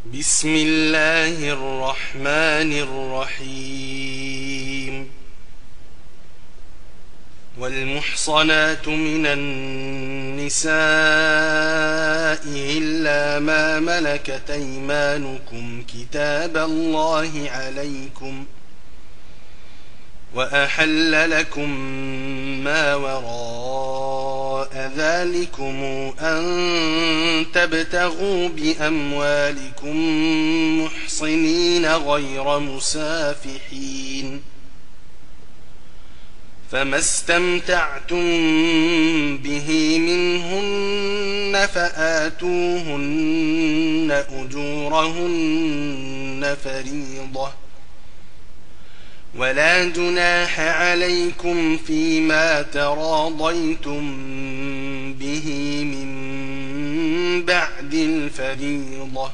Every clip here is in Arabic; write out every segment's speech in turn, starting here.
بسم الله الرحمن الرحيم. والمحصنات من النساء إلا ما ملكت أيمانكم كتاب الله عليكم، وأحل لكم ما وراء ذلكم أن تبتغوا بأموالكم محصنين غير مسافحين، فما استمتعتم به منهن فآتوهن أجورهن فريضة، ولا جناح عليكم فيما تراضيتم به من بعد الفريضة،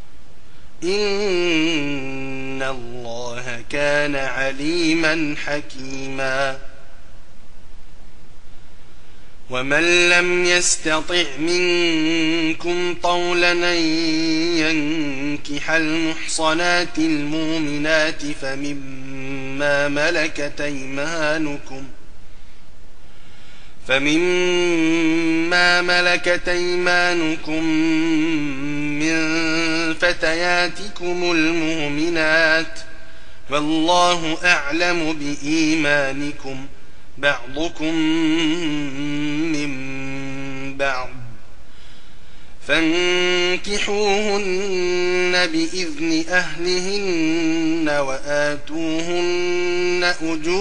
إن الله كان عليما حكيما. ومن لم يستطع منكم طولا أن ينكح المحصنات المؤمنات فمما ملكت أيمانكم من فتياتكم المؤمنات، والله أعلم بإيمانكم، بعضكم من بعض، فانكحوهن بإذن أهلهن وآتوهن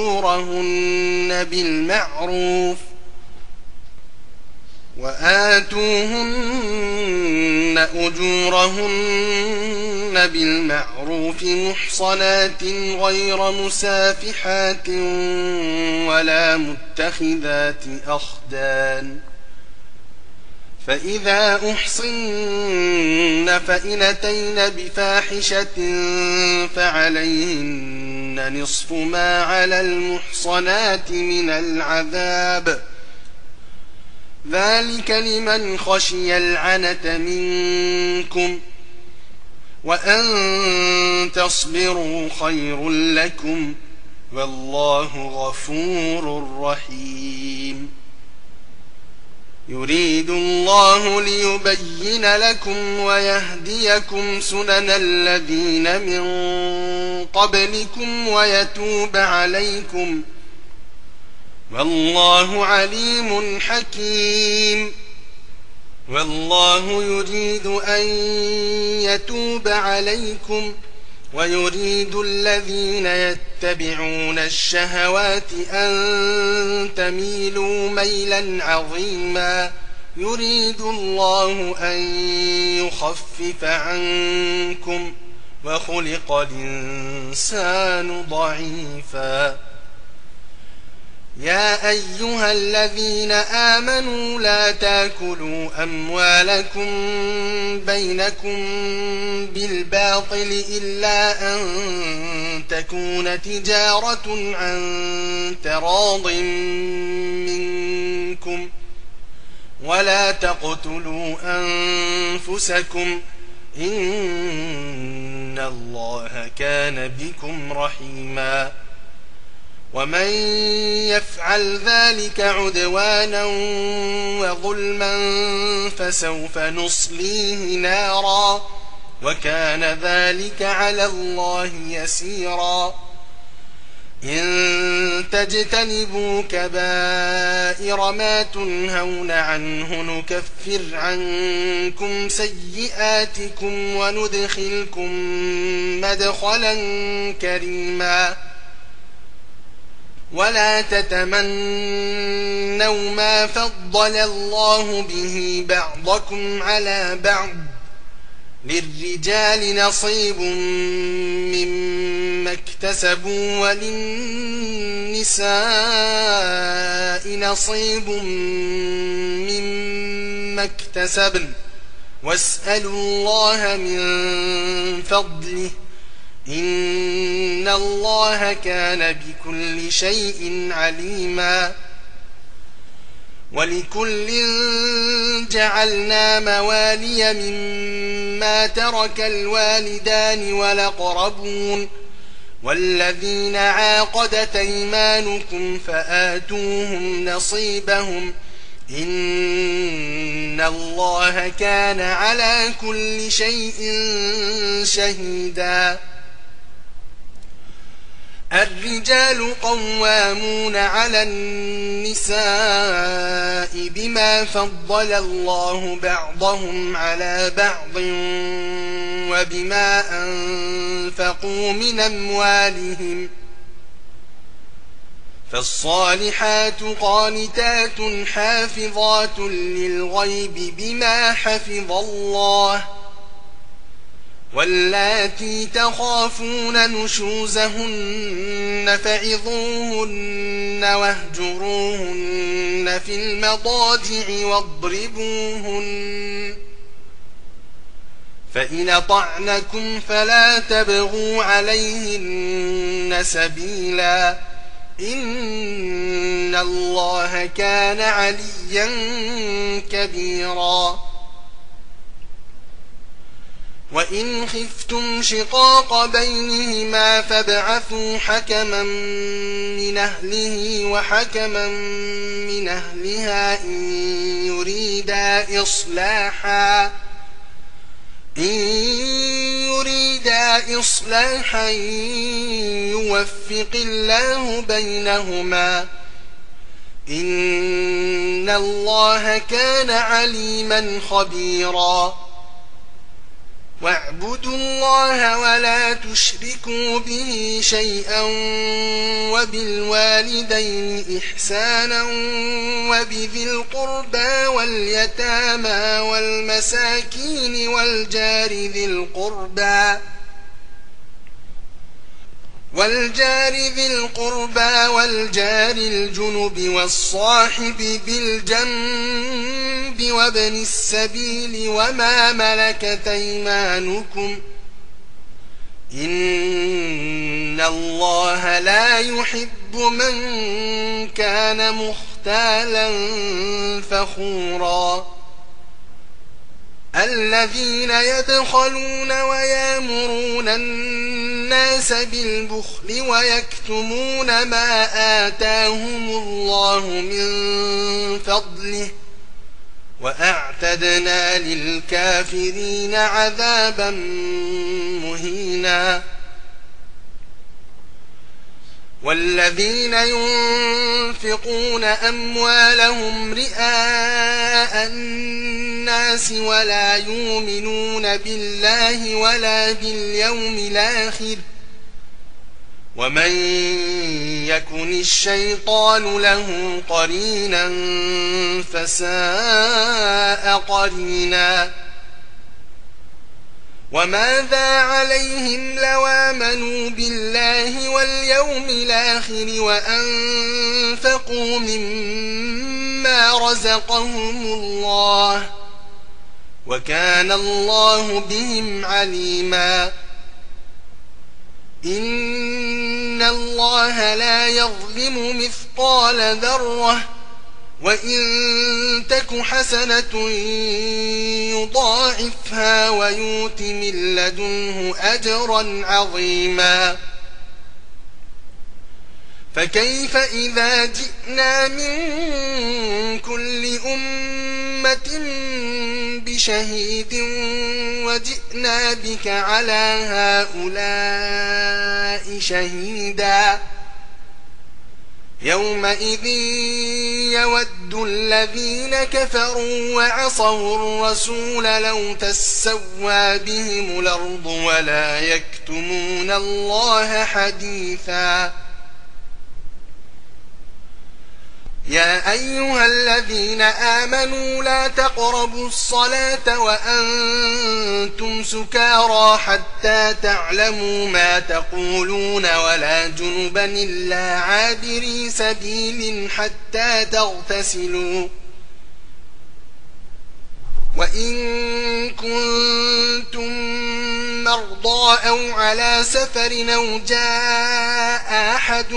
أجورهن بالمعروف محصنات غير مسافحات ولا متخذات أخدان، فإذا أحصن فإن أتين بفاحشة فعليهن نصف ما على المحصنات من العذاب، ذلك لمن خشي العنة منكم، وأن تصبروا خير لكم، والله غفور رحيم. يريد الله ليبين لكم ويهديكم سنن الذين من قبلكم ويتوب عليكم، والله عليم حكيم. والله يريد أن يتوب عليكم، ويريد الذين يتبعون الشهوات أن تميلوا ميلا عظيما، يريد الله أن يخفف عنكم، وخلق الإنسان ضعيفا. يا أيها الذين آمنوا لا تاكلوا أموالكم بينكم بالباطل إلا أن تكون تجارة عن تراض منكم، ولا تقتلوا أنفسكم، إن الله كان بكم رحيما. ومن يفعل ذلك عدوانا وظلما فسوف نصليه نارا، وكان ذلك على الله يسيرا. إن تجتنبوا كبائر ما تنهون عنه نكفر عنكم سيئاتكم وندخلكم مدخلا كريما. ولا تتمنوا ما فضل الله به بعضكم على بعض، للرجال نصيب مما اكتسبوا وللنساء نصيب مما اكتسبن، واسألوا الله من فضله، إن الله كان بكل شيء عليما. ولكل جعلنا موالي مما مما ترك الوالدان والأقربون والذين عاقدت أيمانكم فآتوهم نصيبهم إن الله كان على كل شيء شهيدا. الرجال قوامون على النساء بما فضل الله بعضهم على بعض وبما أنفقوا من أموالهم فالصالحات قانتات حافظات للغيب بما حفظ الله واللاتي تخافون نشوزهن فعظوهن واهجروهن في المضاجع واضربوهن فإن أطعنكم فلا تبغوا عليهن سبيلا إن الله كان عليا كبيرا. وإن خفتم شقاق بينهما فابعثوا حكما من أهله وحكما من أهلها إن يريدا إصلاحا يوفق الله بينهما إن الله كان عليما خبيرا. واعبدوا الله ولا تشركوا به شيئا وبالوالدين إحسانا وبذي القربى واليتامى والمساكين والجار ذي القربى والجار الجنب والصاحب بالجنب وابن السبيل وما ملكت أيمانكم إن الله لا يحب من كان مختالا فخورا. الذين يبخلون ويامرون الناس بالبخل ويكتمون ما آتاهم الله من فضله وأعتدنا للكافرين عذابا مهينا. والذين ينفقون أموالهم رئاء الناس ولا يؤمنون بالله ولا باليوم الآخر ومن يكن الشيطان له قرينا فساء قرينا. وماذا عليهم لو آمنوا بالله واليوم الآخر وأنفقوا مما رزقهم الله وكان الله بهم عليما. إن الله لا يظلم مثقال ذرة وإن تك حسنة يضاعفها ويؤت من لدنه أجرا عظيما. فكيف إذا جئنا من كل أمة بشهيد وجئنا بك على هؤلاء شهيدا. يومئذ يود الذين كفروا وعصوا الرسول لو تسوى بهم الأرض ولا يكتمون الله حديثا. يا أيها الذين آمنوا لا تقربوا الصلاة وأنتم سكارى حتى تعلموا ما تقولون ولا جنبا إلا عابري سبيل حتى تغتسلوا وإن كنتم مرضى أو على سفر أو جاء أحد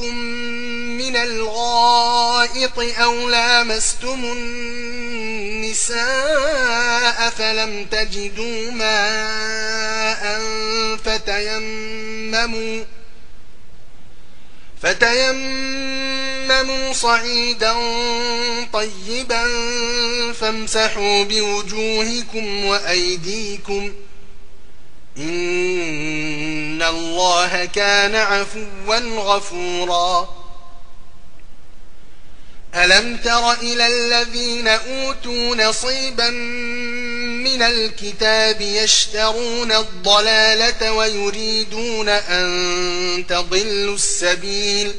منكم من الغائط أو لامستم النساء النساء فلم تجدوا ماء فتيمموا صعيدا طيبا فامسحوا بوجوهكم وأيديكم إن الله كان عفوا غفورا. ألم تر إلى الذين أوتوا نصيبا من الكتاب يشترون الضلالة ويريدون أن تضلوا السبيل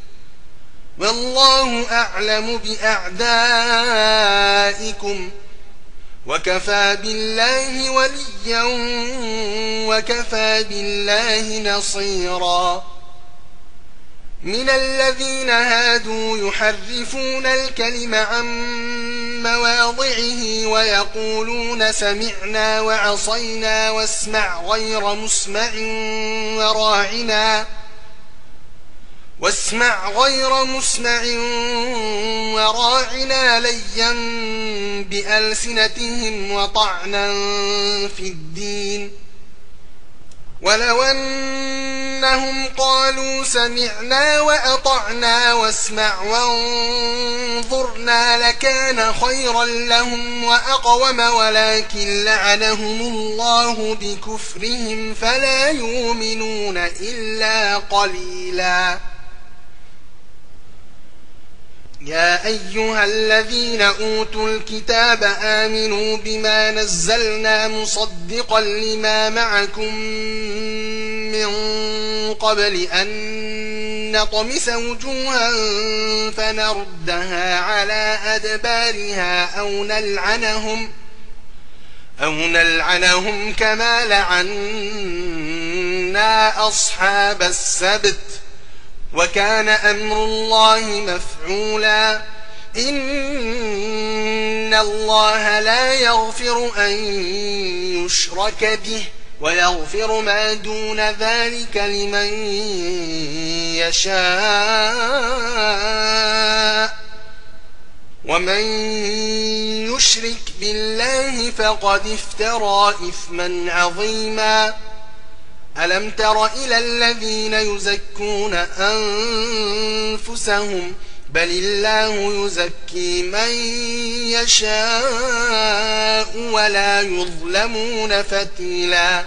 والله أعلم بأعدائكم وكفى بالله وليا وكفى بالله نصيرا. من الذين هادوا يحرفون الكلم عن مواضعه ويقولون سمعنا وعصينا واسمع غير مسمع وراعنا ليا بألسنتهم وطعنا في الدين ولو أنهم قالوا سمعنا وأطعنا واسمع وانظرنا لكان خيرا لهم وأقوم ولكن لعنهم الله بكفرهم فلا يؤمنون إلا قليلا. يا أيها الذين أوتوا الكتاب آمنوا بما نزلنا مصدقا لما معكم من قبل أن نطمس وجوها فنردها على أدبارها أو نلعنهم كما لعنا أصحاب السبت وكان أمر الله مفعولا. إن الله لا يغفر أن يشرك به ويغفر ما دون ذلك لمن يشاء ومن يشرك بالله فقد افترى إثما عظيما. ألم تر إلى الذين يزكون أنفسهم بل الله يزكي من يشاء ولا يظلمون فتيلا.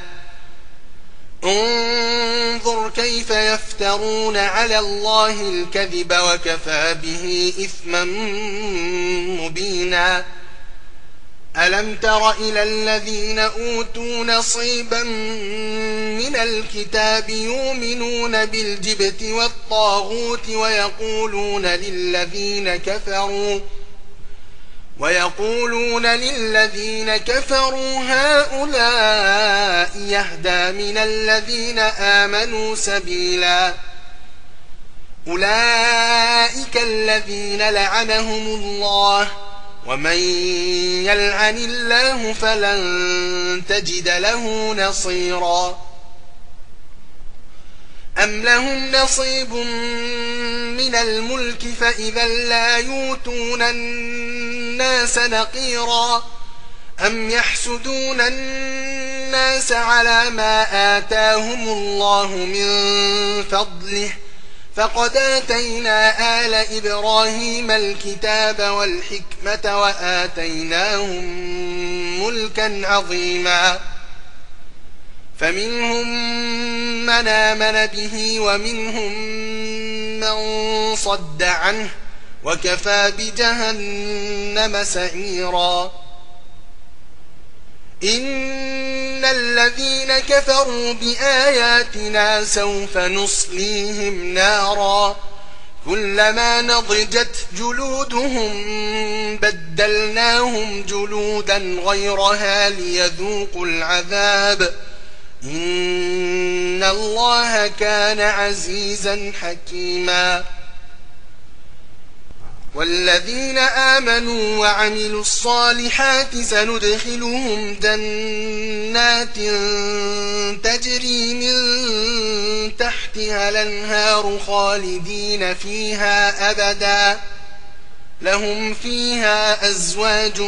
انظر كيف يفترون على الله الكذب وكفى به إثما مبينا. ألم تر إلى الذين أوتوا نصيبا من الكتاب يؤمنون بالجبت والطاغوت ويقولون للذين كفروا هؤلاء يهدى من الذين آمنوا سبيلا. أولئك الذين لعنهم الله ومن يلعن الله فلن تجد له نصيرا. أم لهم نصيب من الملك فإذا لا يؤتون الناس نقيرا. أم يحسدون الناس على ما آتاهم الله من فضله فقد آتينا آل إبراهيم الكتاب والحكمة وآتيناهم ملكا عظيما. فمنهم من آمن به ومنهم من صد عنه وكفى بجهنم سعيرا. إن الذين كفروا بآياتنا سوف نصليهم نارا كلما نضجت جلودهم بدلناهم جلودا غيرها ليذوقوا العذاب إن الله كان عزيزا حكيما. والذين آمنوا وعملوا الصالحات سندخلهم جنات تجري من تحتها الأنهار خالدين فيها أبدا لهم فيها أزواج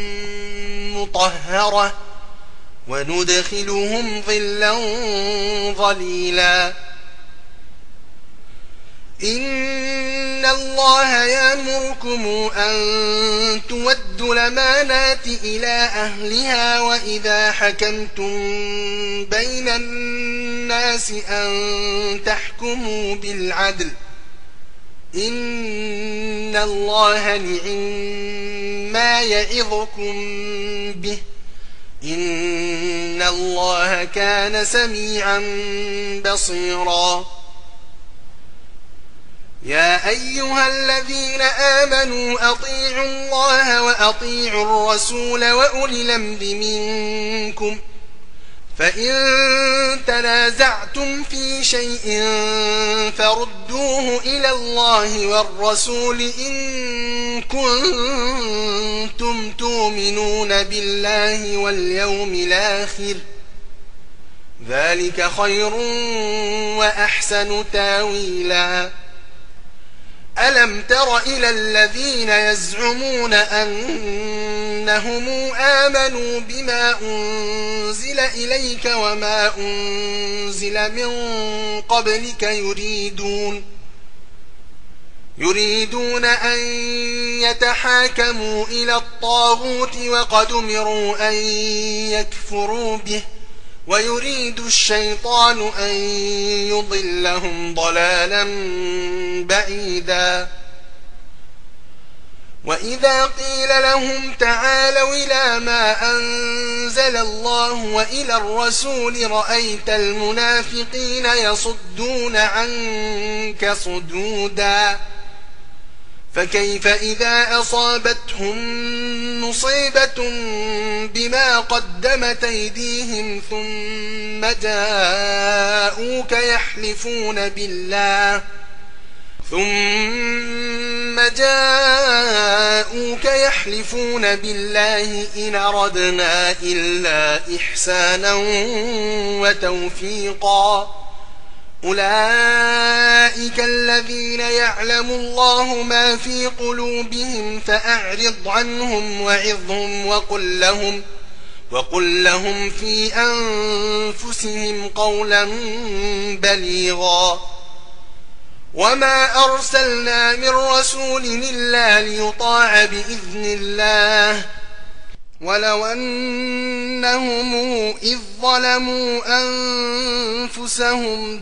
مطهرة وندخلهم ظلا ظليلا إن الله يأمركم أن تودوا الأمانات إلى أهلها وإذا حكمتم بين الناس أن تحكموا بالعدل إن الله نعم يعظكم به إن الله كان سميعا بصيرا يا أيها الذين آمنوا أطيعوا الله وأطيعوا الرسول وأولي الأمر منكم فإن تنازعتم في شيء فردوه إلى الله والرسول إن كنتم تؤمنون بالله واليوم الآخر ذلك خير وأحسن تاويلا ألم تر إلى الذين يزعمون أنهم آمنوا بما أنزل إليك وما أنزل من قبلك يريدون أن يتحاكموا إلى الطاغوت وقد أمروا أن يكفروا به ويريد الشيطان أن يضلهم ضلالا بعيدا وإذا قيل لهم تعالوا إلى ما أنزل الله وإلى الرسول رأيت المنافقين يصدون عنك صدودا فكيف إذا أصابتهم مصيبة بما قدمت أيديهم ثم جاءوك يحلفون بالله إن أردنا إلا إحسانا وتوفيقا أولئك الذين يعلم الله ما في قلوبهم فأعرض عنهم وعظهم وقل لهم في أنفسهم قولا بليغا وما أرسلنا من رسول إلا ليطاع بإذن الله ولو أنهم إذ ظلموا أنفسهم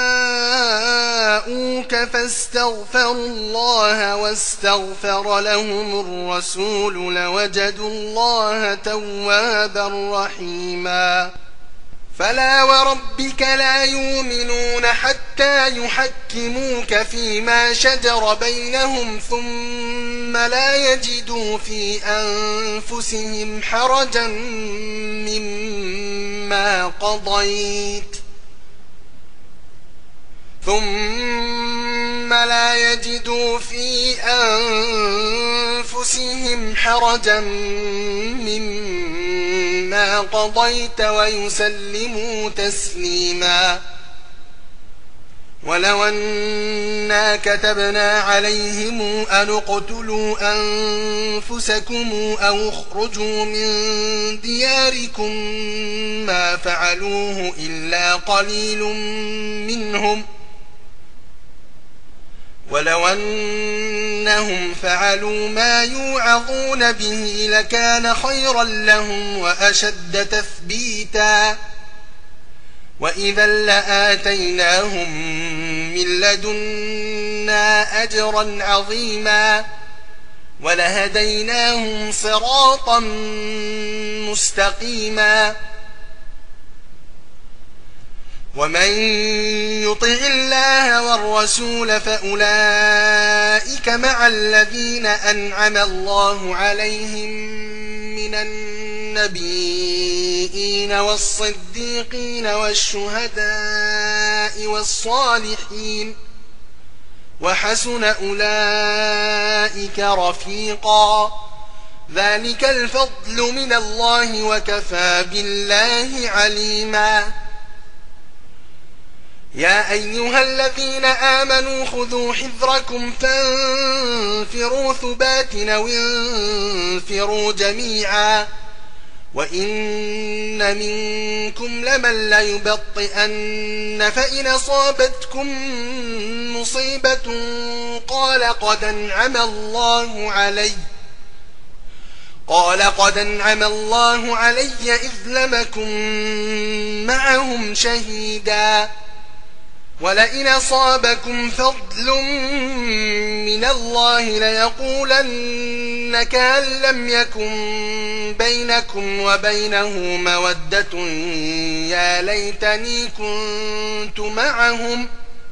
جاءوك فاستغفروا الله واستغفر لهم الرسول لوجدوا الله توابا رحيما فلا وربك لا يؤمنون حتى يحكموك فيما شجر بينهم ثم لا يجدوا في أنفسهم حرجا مما قضيت ويسلموا تسليما ولو أنا كتبنا عليهم أن اقتلوا أنفسكم أو اخرجوا من دياركم ما فعلوه إلا قليل منهم ولو أنهم فعلوا ما يوعظون به لكان خيرا لهم وأشد تثبيتا وإذا لآتيناهم من لدنا أجرا عظيما ولهديناهم صراطا مستقيما ومن يطع الله والرسول فأولئك مع الذين أنعم الله عليهم من النبيين والصديقين والشهداء والصالحين وحسن أولئك رفيقا ذلك الفضل من الله وكفى بالله عليما يا أيها الذين آمنوا خذوا حذركم فانفروا ثبات أو انفروا جميعا وإن منكم لمن ليبطئن فإن أصابتكم مصيبة قال قد أنعم الله علي إذ لم أكن معهم شهيدا ولئن أصابكم فضل من الله ليقولن كأن لم يكن بينكم وبينه مودة يا ليتني كنت معهم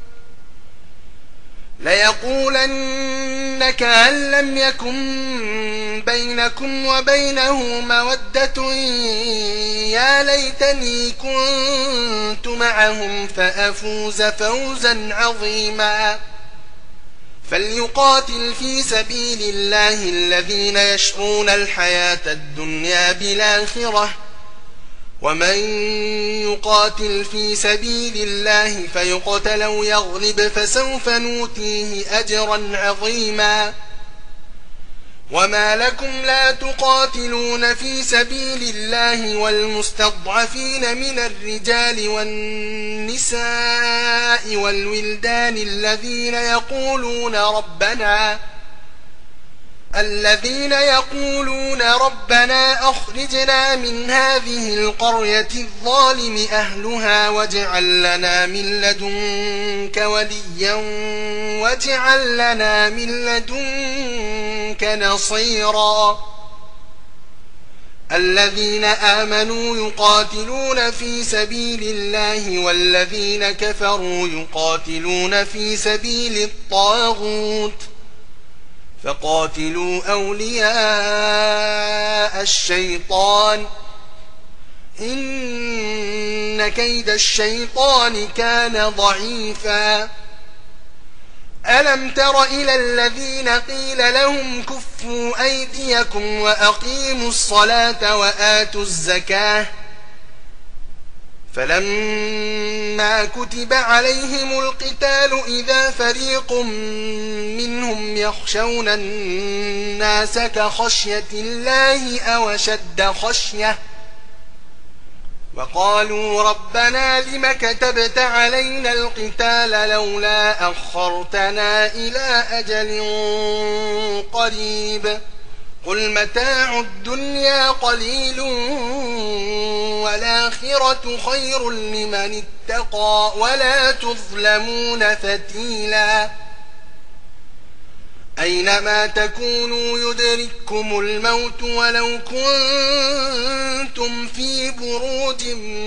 ليقولن كأن لم يكن بينكم وبينه مودة يا ليتني كنت معهم فأفوز فوزا عظيما فليقاتل في سبيل الله الذين يشرون الحياة الدنيا بالآخرة ومن يقاتل في سبيل الله فيقتل أو يغلب فسوف نؤتيه أجرا عظيما وما لكم لا تقاتلون في سبيل الله والمستضعفين من الرجال والنساء والولدان الذين يقولون ربنا أخرجنا من هذه القرية الظالم أهلها واجعل لنا من لدنك وليا واجعل لنا من لدنك نصيرا الذين آمنوا يقاتلون في سبيل الله والذين كفروا يقاتلون في سبيل الطاغوت فقاتلوا أولياء الشيطان إن كيد الشيطان كان ضعيفا ألم تر إلى الذين قيل لهم كفوا أيديكم وأقيموا الصلاة وآتوا الزكاة فلما كتب عليهم القتال إذا فريق منهم يخشون الناس كخشية الله أو أشد خشية وقالوا ربنا لم كتبت علينا القتال لولا أخرتنا إلى أجل قريب قل متاع الدنيا قليل والآخرة خير لمن اتقى ولا تظلمون فتيلا أينما تكونوا يدرككم الموت ولو كنتم في بروج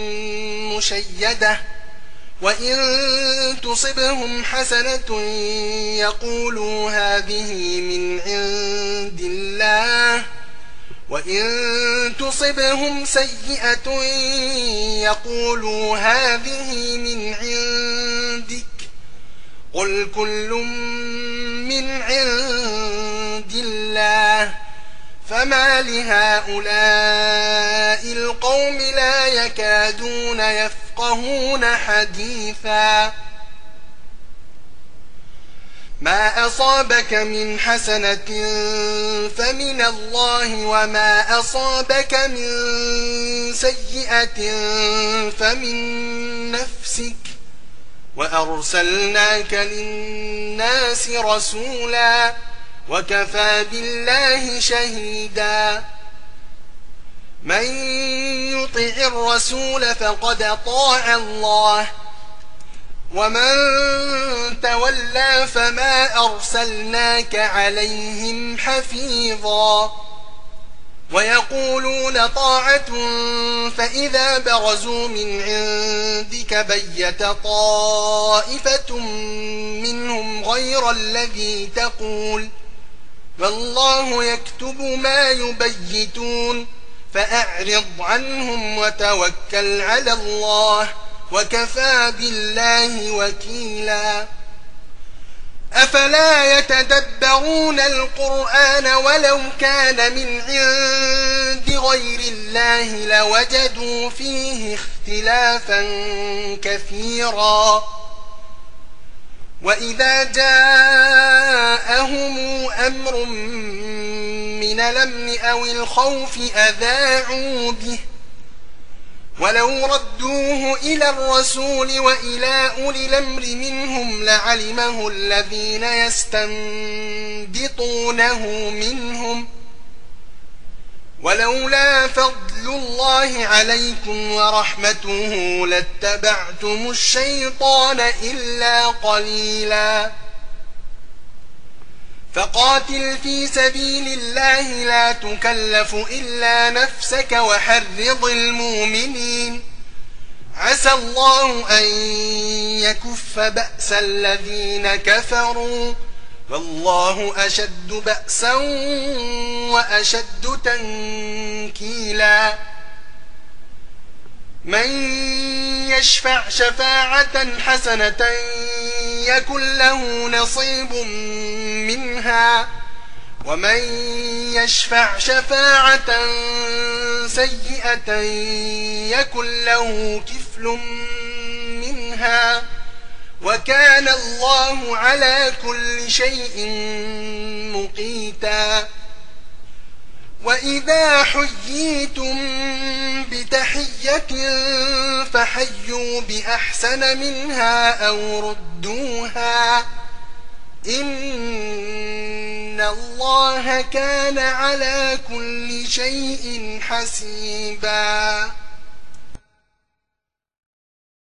مشيدة وإن تصبهم حسنة يقولوا هذه من عند الله وإن تصبهم سيئة يقولوا هذه من عندك قل كل من عند الله فما لهؤلاء القوم لا يكادون يفقهون حديثا ما أصابك من حسنة فمن الله وما أصابك من سيئة فمن نفسك وأرسلناك للناس رسولا وكفى بالله شهيدا من يطع الرسول فقد أطاع الله ومن تولى فما أرسلناك عليهم حفيظا ويقولون طاعة فإذا برزوا من عندك بيت طائفة منهم غير الذي تقول والله يكتب ما يبيتون فأعرض عنهم وتوكل على الله وكفى بالله وكيلا أفلا يتدبرون القرآن ولو كان من عند غير الله لوجدوا فيه اختلافا كثيرا وإذا جاءهم أمر من الأمن أو الخوف أذاعوا به ولو ردوه إلى الرسول وإلى أولي الأمر منهم لعلمه الذين يستنبطونه منهم ولولا فضل الله عليكم ورحمته لاتبعتم الشيطان إلا قليلا فقاتل في سبيل الله لا تكلف إلا نفسك وحرض المؤمنين عسى الله أن يكف بأس الذين كفروا والله أشد بأسا وأشد تنكيلا من يشفع شفاعة حسنة يكن له نصيب منها ومن يشفع شفاعة سيئة يكن له كفل منها وكان الله على كل شيء مقيتا وإذا حييتم بتحية فحيوا بأحسن منها أو ردوها إن الله كان على كل شيء حسيبا